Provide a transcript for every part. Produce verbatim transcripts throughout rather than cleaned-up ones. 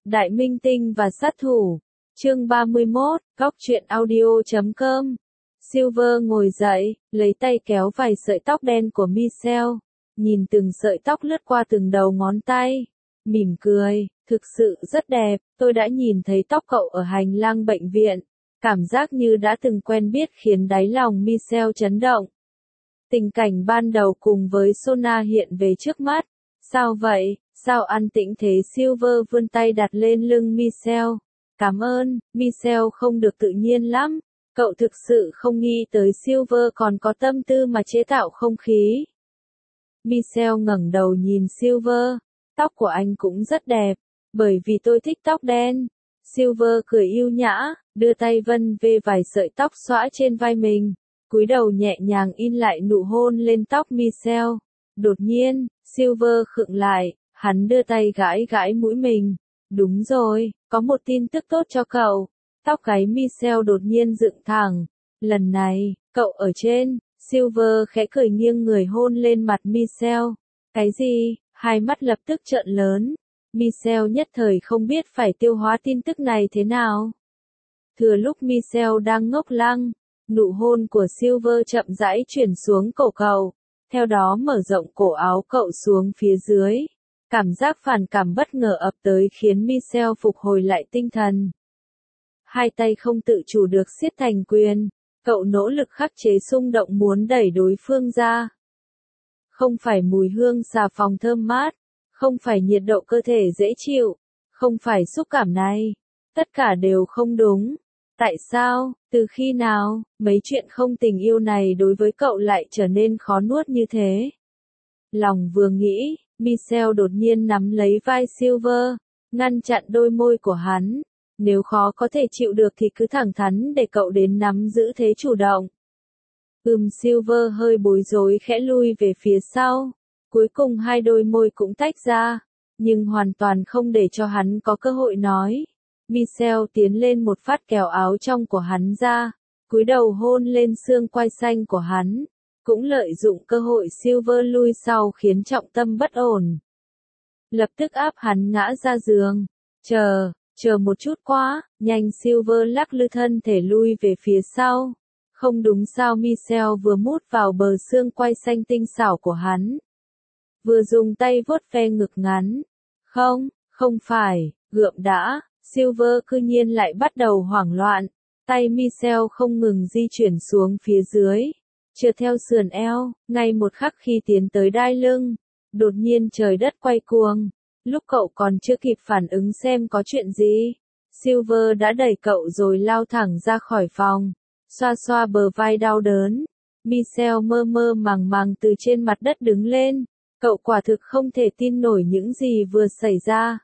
Đại minh tinh và sát thủ. Chương ba mươi mốt, góc truyện audio chấm com. Silver ngồi dậy, lấy tay kéo vài sợi tóc đen của Michelle, nhìn từng sợi tóc lướt qua từng đầu ngón tay, mỉm cười, thực sự rất đẹp, tôi đã nhìn thấy tóc cậu ở hành lang bệnh viện, cảm giác như đã từng quen biết khiến đáy lòng Michelle chấn động. Tình cảnh ban đầu cùng với Sona hiện về trước mắt, sao vậy, sao an tĩnh thế? Silver vươn tay đặt lên lưng Michelle. Cảm ơn, Michelle không được tự nhiên lắm, cậu thực sự không nghĩ tới Silver còn có tâm tư mà chế tạo không khí. Michelle ngẩng đầu nhìn Silver, tóc của anh cũng rất đẹp, bởi vì tôi thích tóc đen. Silver cười yêu nhã, đưa tay vân về vài sợi tóc xõa trên vai mình, cúi đầu nhẹ nhàng in lại nụ hôn lên tóc Michelle. Đột nhiên, Silver khựng lại, hắn đưa tay gãi gãi mũi mình. Đúng rồi, có một tin tức tốt cho cậu. Tóc gáy Michelle đột nhiên dựng thẳng. Lần này, cậu ở trên. Silver khẽ cười nghiêng người hôn lên mặt Michelle. Cái gì? Hai mắt lập tức trợn lớn. Michelle nhất thời không biết phải tiêu hóa tin tức này thế nào. Thừa lúc Michelle đang ngốc lăng, nụ hôn của Silver chậm rãi chuyển xuống cổ cậu, theo đó mở rộng cổ áo cậu xuống phía dưới. Cảm giác phản cảm bất ngờ ập tới khiến Michelle phục hồi lại tinh thần. Hai tay không tự chủ được siết thành quyền, cậu nỗ lực khắc chế xung động muốn đẩy đối phương ra. Không phải mùi hương xà phòng thơm mát, không phải nhiệt độ cơ thể dễ chịu, không phải xúc cảm này, tất cả đều không đúng. Tại sao, từ khi nào, mấy chuyện không tình yêu này đối với cậu lại trở nên khó nuốt như thế? Lòng vừa nghĩ, Michelle đột nhiên nắm lấy vai Silver, ngăn chặn đôi môi của hắn. Nếu khó có thể chịu được thì cứ thẳng thắn để cậu đến nắm giữ thế chủ động. Ừm, Silver hơi bối rối khẽ lui về phía sau. Cuối cùng hai đôi môi cũng tách ra, nhưng hoàn toàn không để cho hắn có cơ hội nói. Michelle tiến lên một phát kéo áo trong của hắn ra, cúi đầu hôn lên xương quai xanh của hắn. Cũng lợi dụng cơ hội Silver lui sau khiến trọng tâm bất ổn. Lập tức áp hắn ngã ra giường. Chờ, chờ một chút quá, nhanh. Silver lắc lư thân thể lui về phía sau. Không đúng sao? Michelle vừa mút vào bờ xương quai xanh tinh xảo của hắn, vừa dùng tay vuốt ve ngực ngắn. Không, không phải, gượm đã. Silver cư nhiên lại bắt đầu hoảng loạn. Tay Michelle không ngừng di chuyển xuống phía dưới, trượt theo sườn eo, ngay một khắc khi tiến tới đai lưng, đột nhiên trời đất quay cuồng. Lúc cậu còn chưa kịp phản ứng xem có chuyện gì, Silver đã đẩy cậu rồi lao thẳng ra khỏi phòng, xoa xoa bờ vai đau đớn. Michelle mơ mơ màng màng từ trên mặt đất đứng lên, cậu quả thực không thể tin nổi những gì vừa xảy ra.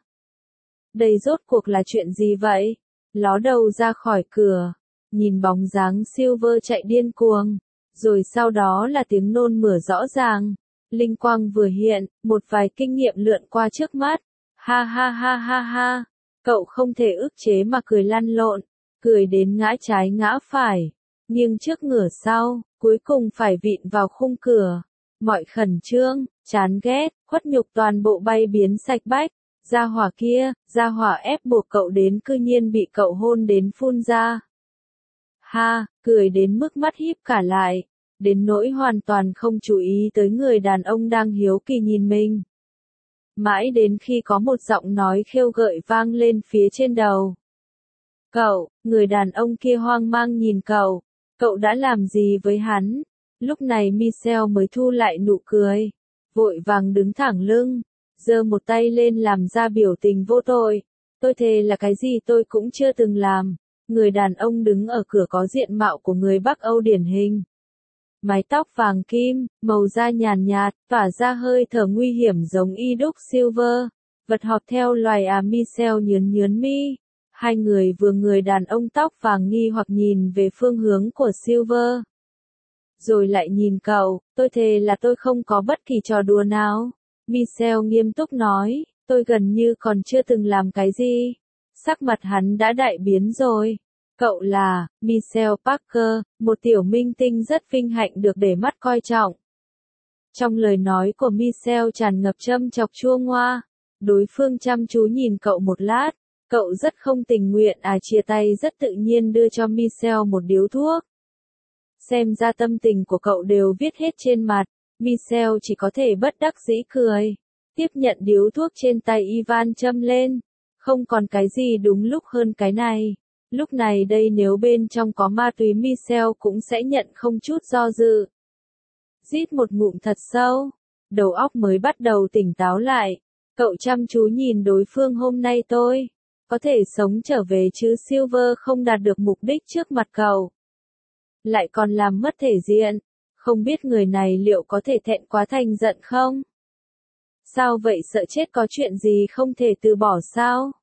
Đây rốt cuộc là chuyện gì vậy? Ló đầu ra khỏi cửa, nhìn bóng dáng Silver chạy điên cuồng. Rồi sau đó là tiếng nôn mửa rõ ràng. Linh quang vừa hiện, một vài kinh nghiệm lượn qua trước mắt. Ha ha ha ha ha. Cậu không thể ức chế mà cười lăn lộn, cười đến ngã trái ngã phải, nghiêng trước ngửa sau, cuối cùng phải vịn vào khung cửa. Mọi khẩn trương, chán ghét, khuất nhục toàn bộ bay biến sạch bách. Gia hỏa kia, gia hỏa ép buộc cậu đến cư nhiên bị cậu hôn đến phun ra. Ha, cười đến mức mắt híp cả lại, đến nỗi hoàn toàn không chú ý tới người đàn ông đang hiếu kỳ nhìn mình. Mãi đến khi có một giọng nói khêu gợi vang lên phía trên đầu. Cậu, người đàn ông kia hoang mang nhìn cậu, cậu đã làm gì với hắn? Lúc này Michelle mới thu lại nụ cười, vội vàng đứng thẳng lưng, giơ một tay lên làm ra biểu tình vô tội. Tôi thề là cái gì tôi cũng chưa từng làm. Người đàn ông đứng ở cửa có diện mạo của người Bắc Âu điển hình. Mái tóc vàng kim, màu da nhàn nhạt, tỏa ra hơi thở nguy hiểm giống y đúc Silver. Vật họp theo loài à? Michelle nhướn nhướn mi. Hai người vừa người đàn ông tóc vàng nghi hoặc nhìn về phương hướng của Silver. Rồi lại nhìn cậu, tôi thề là tôi không có bất kỳ trò đùa nào. Michelle nghiêm túc nói, tôi gần như còn chưa từng làm cái gì. Sắc mặt hắn đã đại biến rồi. Cậu là Michelle Parker, một tiểu minh tinh rất vinh hạnh được để mắt coi trọng. Trong lời nói của Michelle tràn ngập châm chọc chua ngoa. Đối phương chăm chú nhìn cậu một lát, Cậu rất không tình nguyện à chia tay rất tự nhiên đưa cho Michelle một điếu thuốc. Xem ra tâm tình của cậu đều viết hết trên mặt, Michelle chỉ có thể bất đắc dĩ cười. Tiếp nhận điếu thuốc trên tay Ivan châm lên. Không còn cái gì đúng lúc hơn cái này. Lúc này đây nếu bên trong có ma túy Michelle cũng sẽ nhận không chút do dự. Rít một ngụm thật sâu, đầu óc mới bắt đầu tỉnh táo lại. Cậu chăm chú nhìn đối phương hôm nay tôi. Có thể sống trở về chứ Silver không đạt được mục đích trước mặt cậu. Lại còn làm mất thể diện. Không biết người này liệu có thể thẹn quá thành giận không? Sao vậy sợ chết có chuyện gì không thể từ bỏ sao?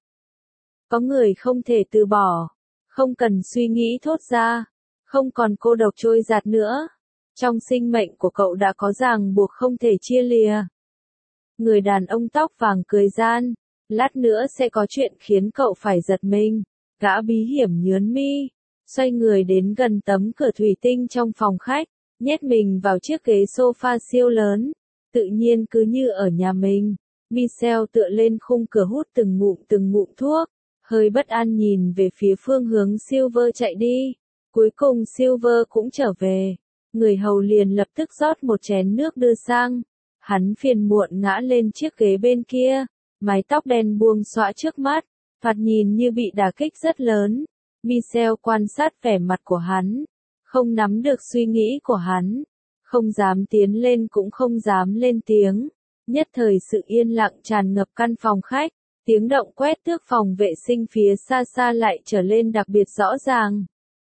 Có người không thể từ bỏ. Không cần suy nghĩ thốt ra. Không còn cô độc trôi dạt nữa. Trong sinh mệnh của cậu đã có ràng buộc không thể chia lìa. Người đàn ông tóc vàng cười gian. Lát nữa sẽ có chuyện khiến cậu phải giật mình. Gã bí hiểm nhướn mi. Xoay người đến gần tấm cửa thủy tinh trong phòng khách. Nhét mình vào chiếc ghế sofa siêu lớn. Tự nhiên cứ như ở nhà mình. Michelle tựa lên khung cửa hút từng ngụm từng ngụm thuốc. Hơi bất an nhìn về phía phương hướng Silver chạy đi. Cuối cùng Silver cũng trở về. Người hầu liền lập tức rót một chén nước đưa sang. Hắn phiền muộn ngã lên chiếc ghế bên kia. Mái tóc đen buông xõa trước mắt. Thoạt nhìn như bị đả kích rất lớn. Michelle quan sát vẻ mặt của hắn. Không nắm được suy nghĩ của hắn. Không dám tiến lên cũng không dám lên tiếng. Nhất thời sự yên lặng tràn ngập căn phòng khách. Tiếng động quét tước phòng vệ sinh phía xa xa lại trở lên đặc biệt rõ ràng.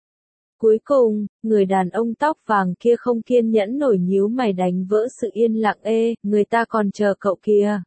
Cuối cùng, người đàn ông tóc vàng kia không kiên nhẫn nổi nhíu mày đánh vỡ sự yên lặng. Ê, người ta còn chờ cậu kìa.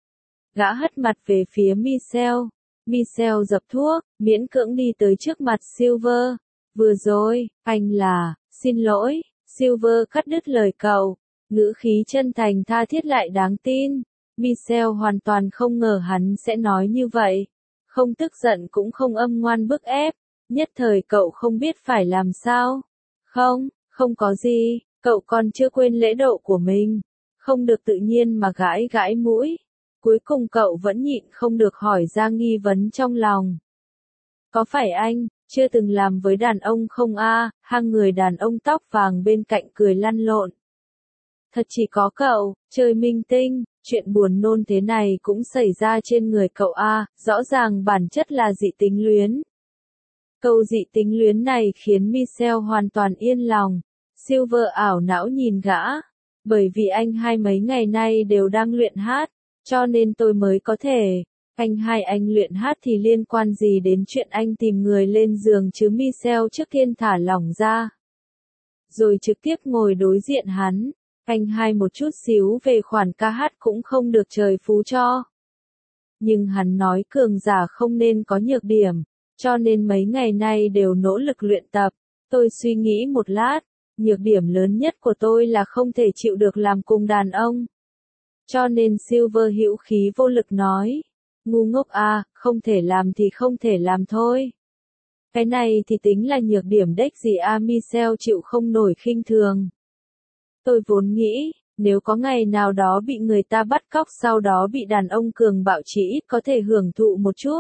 Gã hất mặt về phía Michelle. Michelle dập thuốc, miễn cưỡng đi tới trước mặt Silver. Vừa rồi, anh là, xin lỗi, Silver cắt đứt lời cậu. Ngữ khí chân thành tha thiết lại đáng tin. Michelle hoàn toàn không ngờ hắn sẽ nói như vậy. Không tức giận cũng không âm ngoan bức ép. Nhất thời cậu không biết phải làm sao. Không, không có gì, cậu còn chưa quên lễ độ của mình. Không được tự nhiên mà gãi gãi mũi. Cuối cùng cậu vẫn nhịn không được hỏi ra nghi vấn trong lòng. Có phải anh, chưa từng làm với đàn ông không a? À? Hang người đàn ông tóc vàng bên cạnh cười lăn lộn. Thật chỉ có cậu, trời minh tinh, chuyện buồn nôn thế này cũng xảy ra trên người cậu a, à, rõ ràng bản chất là dị tính luyến. Câu dị tính luyến này khiến Michelle hoàn toàn yên lòng. Silver ảo não nhìn gã. Bởi vì anh hai mấy ngày nay đều đang luyện hát, cho nên tôi mới có thể. Anh hai anh luyện hát thì liên quan gì đến chuyện anh tìm người lên giường chứ? Michelle trước tiên thả lỏng ra. Rồi trực tiếp ngồi đối diện hắn. Anh hai một chút xíu về khoản ca hát cũng không được trời phú cho. Nhưng hắn nói cường giả không nên có nhược điểm, cho nên mấy ngày nay đều nỗ lực luyện tập. Tôi suy nghĩ một lát, nhược điểm lớn nhất của tôi là không thể chịu được làm cùng đàn ông. Cho nên Silver hữu khí vô lực nói, ngu ngốc à, không thể làm thì không thể làm thôi. Cái này thì tính là nhược điểm đếch gì à? Michelle chịu không nổi khinh thường. Tôi vốn nghĩ, nếu có ngày nào đó bị người ta bắt cóc sau đó bị đàn ông cường bạo chỉ ít có thể hưởng thụ một chút.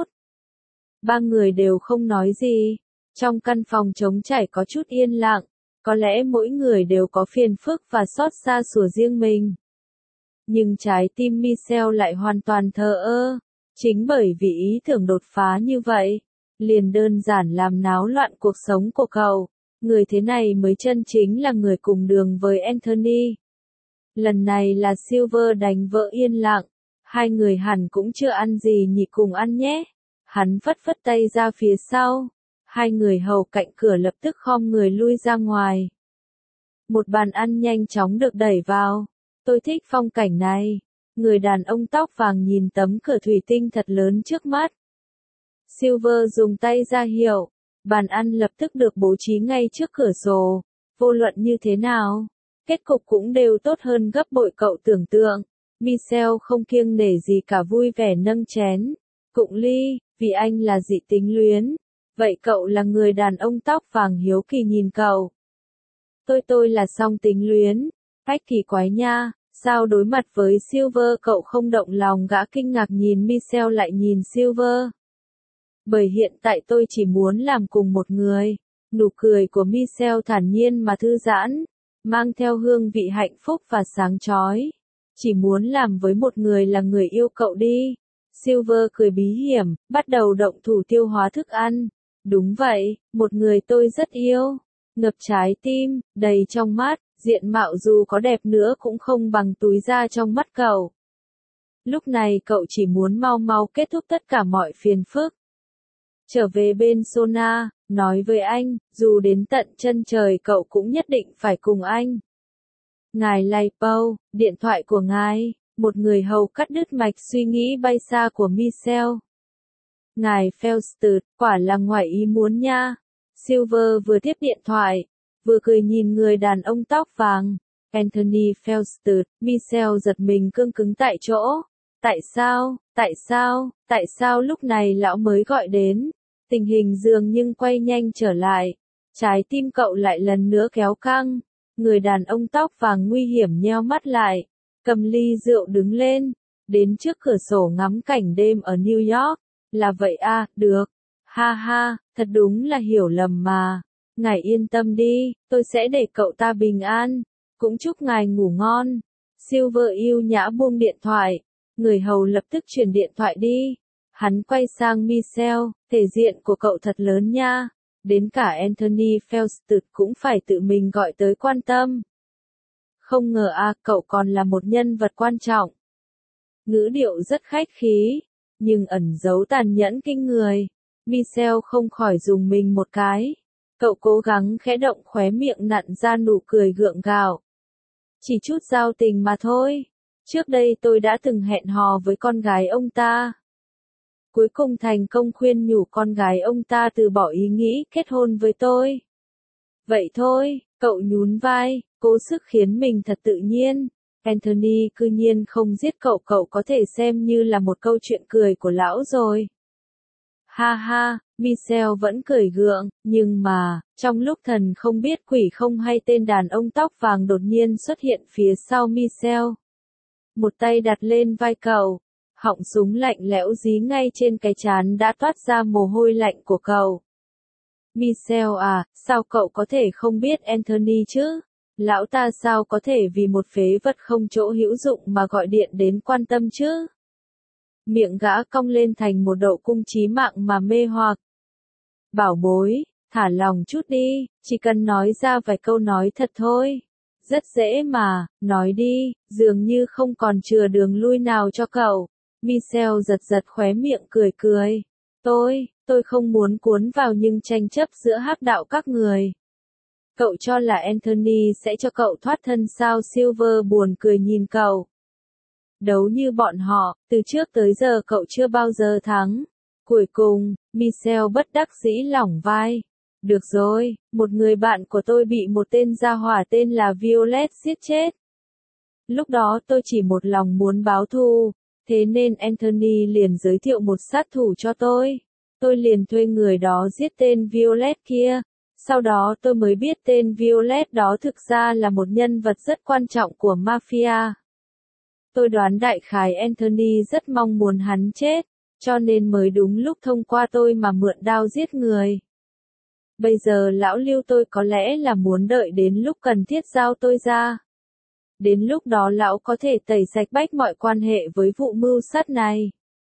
Ba người đều không nói gì. Trong căn phòng trống trải có chút yên lặng. Có lẽ mỗi người đều có phiền phức và xót xa sủa riêng mình. Nhưng trái tim Michelle lại hoàn toàn thờ ơ. Chính bởi vì ý tưởng đột phá như vậy, liền đơn giản làm náo loạn cuộc sống của cậu. Người thế này mới chân chính là người cùng đường với Anthony. Lần này là Silver đánh vỡ yên lặng. Hai người hẳn cũng chưa ăn gì nhỉ, cùng ăn nhé. Hắn phất phất tay ra phía sau. Hai người hầu cạnh cửa lập tức khom người lui ra ngoài. Một bàn ăn nhanh chóng được đẩy vào. Tôi thích phong cảnh này. Người đàn ông tóc vàng nhìn tấm cửa thủy tinh thật lớn trước mắt. Silver dùng tay ra hiệu. Bàn ăn lập tức được bố trí ngay trước cửa sổ. Vô luận như thế nào, kết cục cũng đều tốt hơn gấp bội cậu tưởng tượng. Michelle không kiêng nể gì cả vui vẻ nâng chén. Cụng ly, vì anh là dị tính luyến. Vậy cậu là người đàn ông tóc vàng hiếu kỳ nhìn cậu. Tôi tôi là song tính luyến. Cách kỳ quái nha, sao đối mặt với Silver cậu không động lòng? Gã kinh ngạc nhìn Michelle lại nhìn Silver. Bởi hiện tại tôi chỉ muốn làm cùng một người. Nụ cười của Michelle thản nhiên mà thư giãn, mang theo hương vị hạnh phúc và sáng chói. Chỉ muốn làm với một người là người yêu cậu đi. Silver cười bí hiểm, bắt đầu động thủ tiêu hóa thức ăn. Đúng vậy, một người tôi rất yêu. Ngập trái tim, đầy trong mắt, diện mạo dù có đẹp nữa cũng không bằng túi da trong mắt cậu. Lúc này cậu chỉ muốn mau mau kết thúc tất cả mọi phiền phức. Trở về bên Sona, nói với anh, dù đến tận chân trời cậu cũng nhất định phải cùng anh. Ngài Lai Pau, điện thoại của ngài, một người hầu cắt đứt mạch suy nghĩ bay xa của Michelle. Ngài Felstert, quả là ngoài ý muốn nha. Silver vừa tiếp điện thoại, vừa cười nhìn người đàn ông tóc vàng. Anthony Felstert, Michelle giật mình cương cứng tại chỗ. Tại sao, tại sao, tại sao lúc này lão mới gọi đến? Tình hình dường nhưng quay nhanh trở lại. Trái tim cậu lại lần nữa kéo căng. Người đàn ông tóc vàng nguy hiểm nheo mắt lại. Cầm ly rượu đứng lên. Đến trước cửa sổ ngắm cảnh đêm ở New York. Là vậy à, được. Ha ha, thật đúng là hiểu lầm mà. Ngài yên tâm đi, tôi sẽ để cậu ta bình an. Cũng chúc ngài ngủ ngon. Silver yêu nhã buông điện thoại. Người hầu lập tức chuyển điện thoại đi. Hắn quay sang Michelle, thể diện của cậu thật lớn nha. Đến cả Anthony Felstert cũng phải tự mình gọi tới quan tâm. Không ngờ à, cậu còn là một nhân vật quan trọng. Ngữ điệu rất khách khí, nhưng ẩn giấu tàn nhẫn kinh người. Michelle không khỏi dùng mình một cái. Cậu cố gắng khẽ động khóe miệng nặn ra nụ cười gượng gạo. Chỉ chút giao tình mà thôi. Trước đây tôi đã từng hẹn hò với con gái ông ta. Cuối cùng thành công khuyên nhủ con gái ông ta từ bỏ ý nghĩ kết hôn với tôi. Vậy thôi, cậu nhún vai, cố sức khiến mình thật tự nhiên. Anthony cư nhiên không giết cậu, cậu có thể xem như là một câu chuyện cười của lão rồi. Ha ha, Michelle vẫn cười gượng, nhưng mà, trong lúc thần không biết quỷ không hay tên đàn ông tóc vàng đột nhiên xuất hiện phía sau Michelle. Một tay đặt lên vai cậu, họng súng lạnh lẽo dí ngay trên cái trán đã toát ra mồ hôi lạnh của cậu. Michelle à, sao cậu có thể không biết Anthony chứ? Lão ta sao có thể vì một phế vật không chỗ hữu dụng mà gọi điện đến quan tâm chứ? Miệng gã cong lên thành một độ cung chí mạng mà mê hoặc. Bảo bối, thả lòng chút đi, chỉ cần nói ra vài câu nói thật thôi. Rất dễ mà, nói đi, dường như không còn chừa đường lui nào cho cậu. Michelle giật giật khóe miệng cười cười. Tôi, tôi không muốn cuốn vào những tranh chấp giữa hắc đạo các người. Cậu cho là Anthony sẽ cho cậu thoát thân sao? Silver buồn cười nhìn cậu. Đấu như bọn họ, từ trước tới giờ cậu chưa bao giờ thắng. Cuối cùng, Michelle bất đắc dĩ lỏng vai. Được rồi, một người bạn của tôi bị một tên gia hỏa tên là Violet giết chết. Lúc đó tôi chỉ một lòng muốn báo thù, thế nên Anthony liền giới thiệu một sát thủ cho tôi. Tôi liền thuê người đó giết tên Violet kia. Sau đó tôi mới biết tên Violet đó thực ra là một nhân vật rất quan trọng của mafia. Tôi đoán đại khái Anthony rất mong muốn hắn chết, cho nên mới đúng lúc thông qua tôi mà mượn đao giết người. Bây giờ lão Lưu tôi có lẽ là muốn đợi đến lúc cần thiết giao tôi ra. Đến lúc đó lão có thể tẩy sạch bách mọi quan hệ với vụ mưu sát này.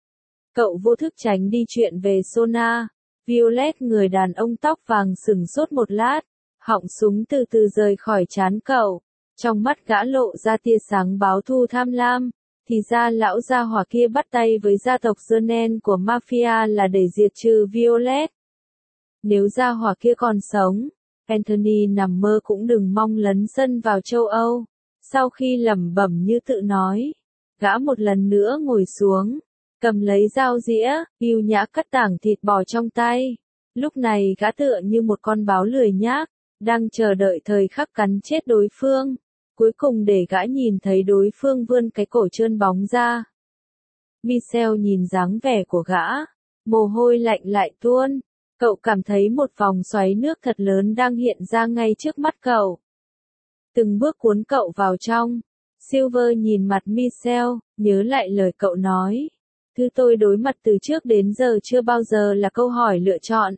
Cậu vô thức tránh đi chuyện về Sona. Violet, người đàn ông tóc vàng sửng sốt một lát, họng súng từ từ rời khỏi trán cậu. Trong mắt gã lộ ra tia sáng báo thù tham lam. Thì ra lão gia hỏa kia bắt tay với gia tộc Jonen của mafia là để diệt trừ Violet. Nếu gia hỏa kia còn sống, Anthony nằm mơ cũng đừng mong lấn sân vào châu Âu. Sau khi lẩm bẩm như tự nói, gã một lần nữa ngồi xuống, cầm lấy dao dĩa, yêu nhã cắt tảng thịt bò trong tay. Lúc này gã tựa như một con báo lười nhác, đang chờ đợi thời khắc cắn chết đối phương. Cuối cùng để gã nhìn thấy đối phương vươn cái cổ trơn bóng ra. Michelle nhìn dáng vẻ của gã, mồ hôi lạnh lại tuôn. Cậu cảm thấy một vòng xoáy nước thật lớn đang hiện ra ngay trước mắt cậu. Từng bước cuốn cậu vào trong. Silver nhìn mặt Michelle, nhớ lại lời cậu nói. Thứ tôi đối mặt từ trước đến giờ chưa bao giờ là câu hỏi lựa chọn.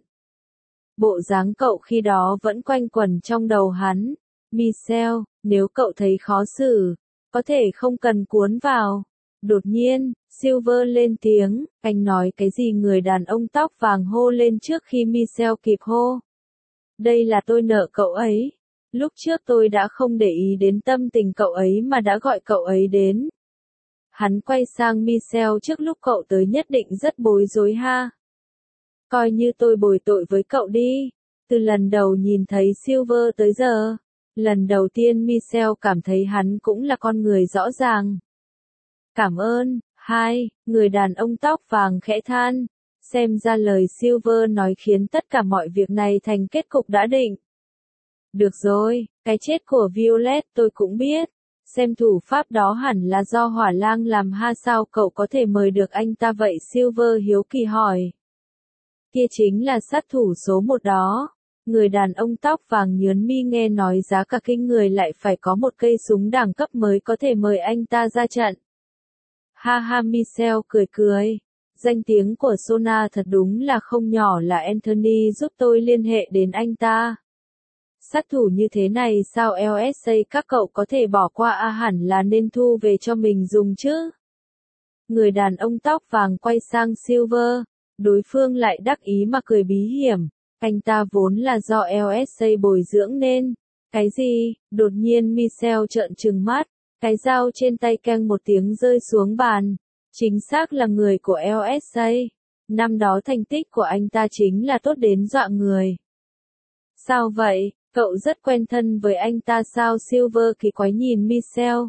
Bộ dáng cậu khi đó vẫn quanh quẩn trong đầu hắn. Michelle, nếu cậu thấy khó xử, có thể không cần cuốn vào. Đột nhiên, Silver lên tiếng, anh nói cái gì người đàn ông tóc vàng hô lên trước khi Michelle kịp hô. Đây là tôi nợ cậu ấy. Lúc trước tôi đã không để ý đến tâm tình cậu ấy mà đã gọi cậu ấy đến. Hắn quay sang Michelle trước lúc cậu tới nhất định rất bối rối ha. Coi như tôi bồi tội với cậu đi. Từ lần đầu nhìn thấy Silver tới giờ, lần đầu tiên Michelle cảm thấy hắn cũng là con người rõ ràng. Cảm ơn, hai, người đàn ông tóc vàng khẽ than. Xem ra lời Silver nói khiến tất cả mọi việc này thành kết cục đã định. Được rồi, cái chết của Violet tôi cũng biết. Xem thủ pháp đó hẳn là do Hỏa Lang làm ha, sao cậu có thể mời được anh ta vậy? Silver hiếu kỳ hỏi. Kia chính là sát thủ số một đó. Người đàn ông tóc vàng nhớn mi nghe nói giá cả kinh người lại phải có một cây súng đẳng cấp mới có thể mời anh ta ra trận. Ha ha, Michelle cười cười. Danh tiếng của Sona thật đúng là không nhỏ, là Anthony giúp tôi liên hệ đến anh ta. Sát thủ như thế này sao lờ ét a các cậu có thể bỏ qua, à hẳn là nên thu về cho mình dùng chứ. Người đàn ông tóc vàng quay sang Silver, đối phương lại đắc ý mà cười bí hiểm. Anh ta vốn là do lờ ét a bồi dưỡng nên. Cái gì? Đột nhiên Michelle trợn trừng mắt, cái dao trên tay keng một tiếng rơi xuống bàn. Chính xác là người của lờ ét a. Năm đó thành tích của anh ta chính là tốt đến dọa người. Sao vậy? Cậu rất quen thân với anh ta sao? Silver kỳ quái nhìn Michelle.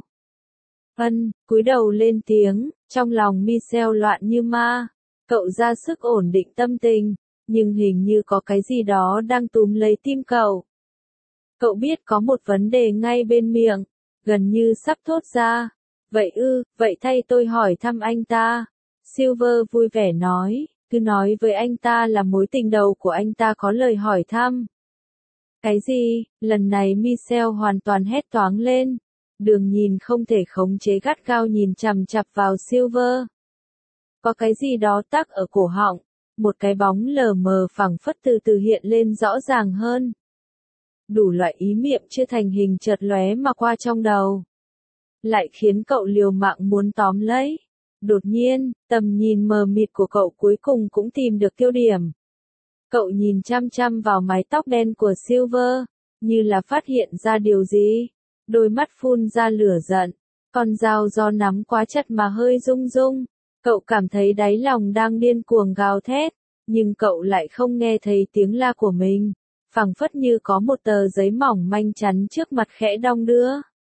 Ân, cúi đầu lên tiếng, trong lòng Michelle loạn như ma. Cậu ra sức ổn định tâm tình, nhưng hình như có cái gì đó đang túm lấy tim cậu. Cậu biết có một vấn đề ngay bên miệng, gần như sắp thốt ra. Vậy ư, vậy thay tôi hỏi thăm anh ta. Silver vui vẻ nói, cứ nói với anh ta là mối tình đầu của anh ta có lời hỏi thăm. Cái gì? Lần này Michelle hoàn toàn hét toáng lên. Đường nhìn không thể khống chế gắt gao nhìn chằm chằm vào Silver. Có cái gì đó tắc ở cổ họng, một cái bóng lờ mờ phẳng phất từ từ hiện lên rõ ràng hơn. Đủ loại ý niệm chưa thành hình chợt lóe mà qua trong đầu. Lại khiến cậu liều mạng muốn tóm lấy. Đột nhiên, tầm nhìn mờ mịt của cậu cuối cùng cũng tìm được tiêu điểm. Cậu nhìn chăm chăm vào mái tóc đen của Silver, như là phát hiện ra điều gì. Đôi mắt phun ra lửa giận, con dao do nắm quá chặt mà hơi rung rung. Cậu cảm thấy đáy lòng đang điên cuồng gào thét, nhưng cậu lại không nghe thấy tiếng la của mình. Phảng phất như có một tờ giấy mỏng manh chắn trước mặt khẽ đong đưa.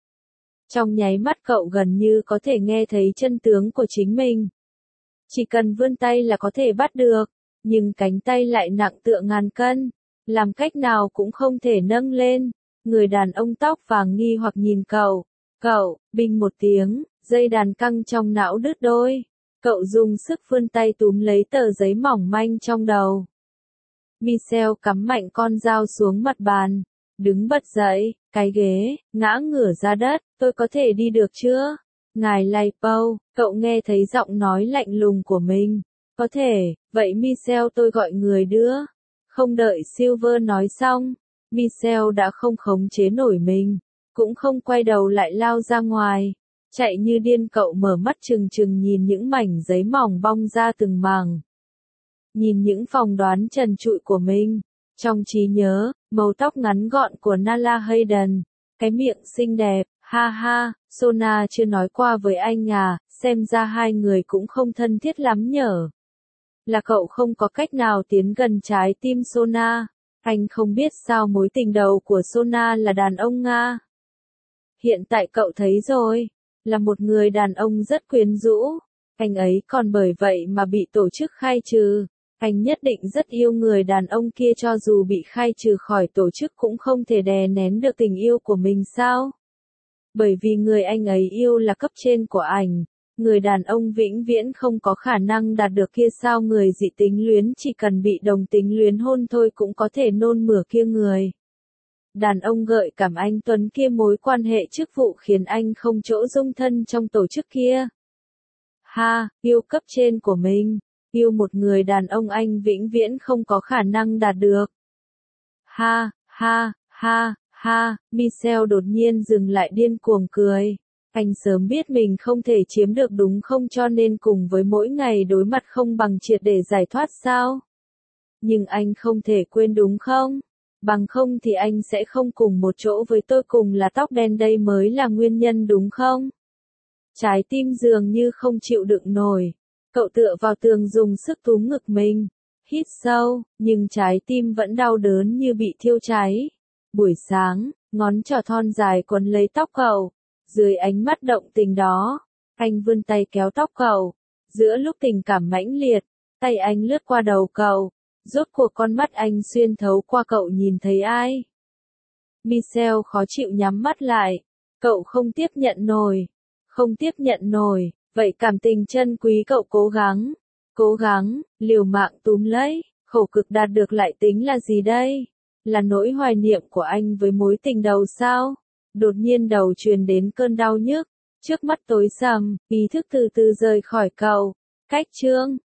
Trong nháy mắt cậu gần như có thể nghe thấy chân tướng của chính mình. Chỉ cần vươn tay là có thể bắt được, nhưng cánh tay lại nặng tựa ngàn cân, làm cách nào cũng không thể nâng lên. Người đàn ông tóc vàng nghi hoặc nhìn cậu. Cậu, binh một tiếng, dây đàn căng trong não đứt đôi. Cậu dùng sức vươn tay túm lấy tờ giấy mỏng manh trong đầu. Michelle cắm mạnh con dao xuống mặt bàn, đứng bật dậy, cái ghế, ngã ngửa ra đất. Tôi có thể đi được chưa? Ngài Laipo, cậu nghe thấy giọng nói lạnh lùng của mình. Có thể, vậy Michelle tôi gọi người đưa. Không đợi Silver nói xong, Michelle đã không khống chế nổi mình, cũng không quay đầu lại lao ra ngoài. Chạy như điên, cậu mở mắt trừng trừng nhìn những mảnh giấy mỏng bong ra từng mảng. Nhìn những phỏng đoán trần trụi của mình. Trong trí nhớ, màu tóc ngắn gọn của Nala Hayden, cái miệng xinh đẹp, ha ha, Sona chưa nói qua với anh à, xem ra hai người cũng không thân thiết lắm nhở. Là cậu không có cách nào tiến gần trái tim Sona. Anh không biết sao mối tình đầu của Sona là đàn ông Nga. Hiện tại cậu thấy rồi, là một người đàn ông rất quyến rũ. Anh ấy còn bởi vậy mà bị tổ chức khai trừ. Anh nhất định rất yêu người đàn ông kia, cho dù bị khai trừ khỏi tổ chức cũng không thể đè nén được tình yêu của mình sao? Bởi vì người anh ấy yêu là cấp trên của ảnh. Người đàn ông vĩnh viễn không có khả năng đạt được kia sao? Người dị tính luyến chỉ cần bị đồng tính luyến hôn thôi cũng có thể nôn mửa kia người. Đàn ông gợi cảm anh Tuấn kia mối quan hệ chức vụ khiến anh không chỗ dung thân trong tổ chức kia. ha, yêu cấp trên của mình, yêu một người đàn ông anh vĩnh viễn không có khả năng đạt được. Ha, ha, ha, ha, Michelle đột nhiên dừng lại điên cuồng cười. Anh sớm biết mình không thể chiếm được đúng không, cho nên cùng với mỗi ngày đối mặt không bằng triệt để giải thoát sao? Nhưng anh không thể quên đúng không? Bằng không thì anh sẽ không cùng một chỗ với tôi, cùng là tóc đen, đây mới là nguyên nhân đúng không? Trái tim dường như không chịu đựng nổi. Cậu tựa vào tường dùng sức túm ngực mình. Hít sâu, nhưng trái tim vẫn đau đớn như bị thiêu cháy. Buổi sáng, ngón trỏ thon dài quấn lấy tóc cậu. Dưới ánh mắt động tình đó, anh vươn tay kéo tóc cậu. Giữa lúc tình cảm mãnh liệt, tay anh lướt qua đầu cậu. Rốt cuộc con mắt anh xuyên thấu qua cậu nhìn thấy ai? Michelle khó chịu nhắm mắt lại. Cậu không tiếp nhận nổi. Không tiếp nhận nổi. Vậy cảm tình chân quý cậu cố gắng. Cố gắng, liều mạng túm lấy. Khổ cực đạt được lại tính là gì đây? Là nỗi hoài niệm của anh với mối tình đầu sao? Đột nhiên đầu truyền đến cơn đau nhức. Trước mắt tối sầm, ý thức từ từ rời khỏi cậu. Cách chương